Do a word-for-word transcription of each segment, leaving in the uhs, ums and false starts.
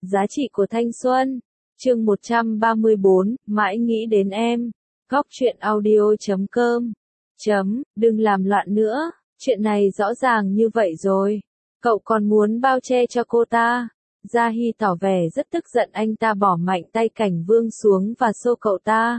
Giá trị của thanh xuân. Chương một trăm ba mươi bốn, mãi nghĩ đến em. Góc truyện audio chấm com. Chấm, đừng làm loạn nữa, chuyện này rõ ràng như vậy rồi. Cậu còn muốn bao che cho cô ta. Gia Hy tỏ vẻ rất tức giận, anh ta bỏ mạnh tay Cảnh Vương xuống và xô cậu ta.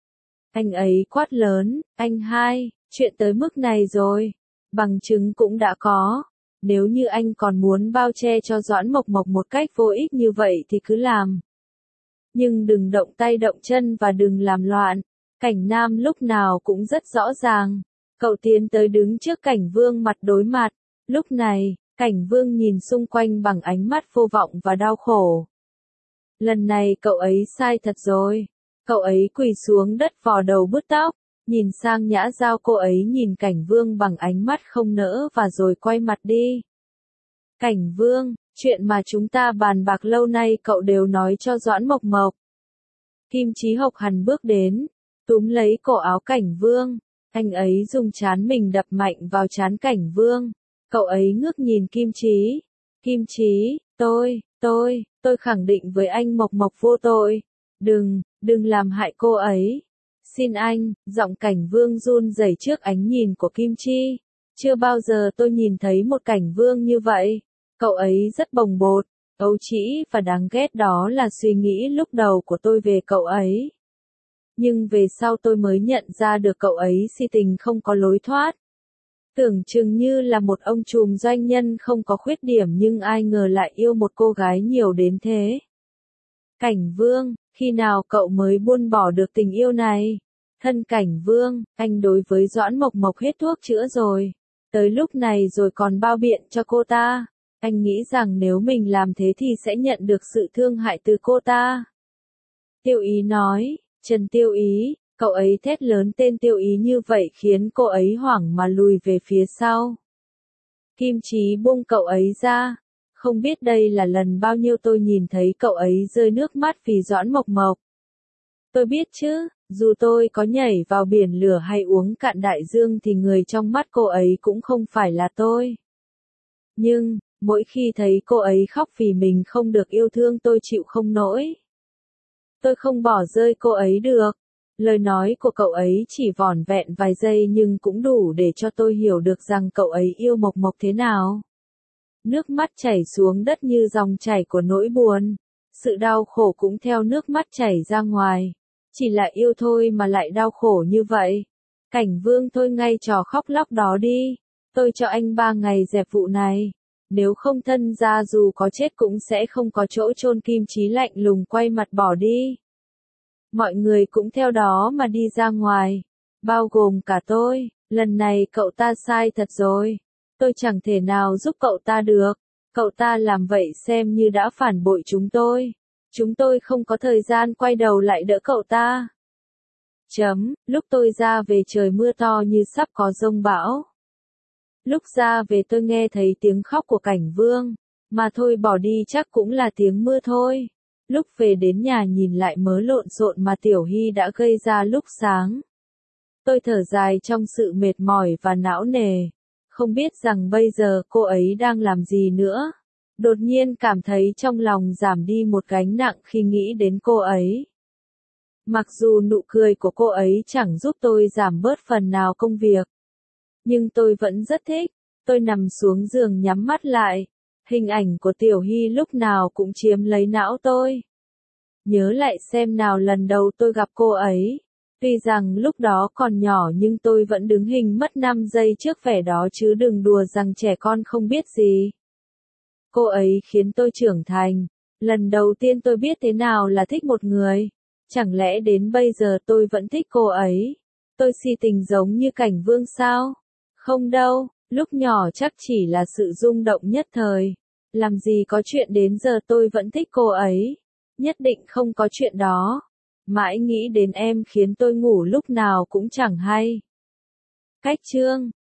Anh ấy quát lớn, anh hai, chuyện tới mức này rồi. Bằng chứng cũng đã có. Nếu như anh còn muốn bao che cho Doãn Mộc Mộc một cách vô ích như vậy thì cứ làm. Nhưng đừng động tay động chân và đừng làm loạn. Cảnh Nam lúc nào cũng rất rõ ràng. Cậu tiến tới đứng trước Cảnh Vương mặt đối mặt. Lúc này, Cảnh Vương nhìn xung quanh bằng ánh mắt vô vọng và đau khổ. Lần này cậu ấy sai thật rồi. Cậu ấy quỳ xuống đất vò đầu bứt tóc, nhìn sang Nhã Giao. Cô ấy nhìn Cảnh Vương bằng ánh mắt không nỡ và rồi quay mặt đi. Cảnh Vương, chuyện mà chúng ta bàn bạc lâu nay cậu đều nói cho Doãn Mộc Mộc. Kim Chí hộc hằn bước đến, túm lấy cổ áo Cảnh Vương. Anh ấy dùng trán mình đập mạnh vào trán Cảnh Vương. Cậu ấy ngước nhìn Kim Chí. Kim Chí, tôi, tôi, tôi khẳng định với anh Mộc Mộc vô tội. Đừng, đừng làm hại cô ấy. Xin anh, giọng Cảnh Vương run rẩy trước ánh nhìn của Kim Chi. Chưa bao giờ tôi nhìn thấy một Cảnh Vương như vậy. Cậu ấy rất bồng bột, ấu trĩ và đáng ghét, đó là suy nghĩ lúc đầu của tôi về cậu ấy. Nhưng về sau tôi mới nhận ra được cậu ấy si tình không có lối thoát. Tưởng chừng như là một ông trùm doanh nhân không có khuyết điểm, nhưng ai ngờ lại yêu một cô gái nhiều đến thế. Cảnh Vương, khi nào cậu mới buông bỏ được tình yêu này? Thân Cảnh Vương, anh đối với Doãn Mộc Mộc hết thuốc chữa rồi. Tới lúc này rồi còn bao biện cho cô ta. Anh nghĩ rằng nếu mình làm thế thì sẽ nhận được sự thương hại từ cô ta. Tiêu Ý nói, Trần Tiêu Ý, cậu ấy thét lớn tên Tiêu Ý như vậy khiến cô ấy hoảng mà lùi về phía sau. Kim Chí buông cậu ấy ra. Không biết đây là lần bao nhiêu tôi nhìn thấy cậu ấy rơi nước mắt vì Doãn Mộc Mộc. Tôi biết chứ, dù tôi có nhảy vào biển lửa hay uống cạn đại dương thì người trong mắt cô ấy cũng không phải là tôi. Nhưng, mỗi khi thấy cô ấy khóc vì mình không được yêu thương tôi chịu không nổi. Tôi không bỏ rơi cô ấy được. Lời nói của cậu ấy chỉ vỏn vẹn vài giây nhưng cũng đủ để cho tôi hiểu được rằng cậu ấy yêu Mộc Mộc thế nào. Nước mắt chảy xuống đất như dòng chảy của nỗi buồn. Sự đau khổ cũng theo nước mắt chảy ra ngoài. Chỉ là yêu thôi mà lại đau khổ như vậy. Cảnh Vương thôi ngay trò khóc lóc đó đi. Tôi cho anh ba ngày dẹp vụ này. Nếu không thân ra dù có chết cũng sẽ không có chỗ chôn. Kim Chí lạnh lùng quay mặt bỏ đi. Mọi người cũng theo đó mà đi ra ngoài. Bao gồm cả tôi. Lần này cậu ta sai thật rồi. Tôi chẳng thể nào giúp cậu ta được. Cậu ta làm vậy xem như đã phản bội chúng tôi. Chúng tôi không có thời gian quay đầu lại đỡ cậu ta. Chấm, lúc tôi ra về trời mưa to như sắp có dông bão. Lúc ra về tôi nghe thấy tiếng khóc của Cảnh Vương. Mà thôi bỏ đi chắc cũng là tiếng mưa thôi. Lúc về đến nhà nhìn lại mớ lộn xộn mà Tiểu Hy đã gây ra lúc sáng. Tôi thở dài trong sự mệt mỏi và não nề. Không biết rằng bây giờ cô ấy đang làm gì nữa. Đột nhiên cảm thấy trong lòng giảm đi một gánh nặng khi nghĩ đến cô ấy. Mặc dù nụ cười của cô ấy chẳng giúp tôi giảm bớt phần nào công việc. Nhưng tôi vẫn rất thích. Tôi nằm xuống giường nhắm mắt lại. Hình ảnh của Tiểu Hy lúc nào cũng chiếm lấy não tôi. Nhớ lại xem nào lần đầu tôi gặp cô ấy. Tuy rằng lúc đó còn nhỏ nhưng tôi vẫn đứng hình mất năm giây trước vẻ đó, chứ đừng đùa rằng trẻ con không biết gì. Cô ấy khiến tôi trưởng thành. Lần đầu tiên tôi biết thế nào là thích một người. Chẳng lẽ đến bây giờ tôi vẫn thích cô ấy? Tôi si tình giống như Cảnh Vương sao? Không đâu, lúc nhỏ chắc chỉ là sự rung động nhất thời. Làm gì có chuyện đến giờ tôi vẫn thích cô ấy. Nhất định không có chuyện đó. Mãi nghĩ đến em khiến tôi ngủ lúc nào cũng chẳng hay. Cách chương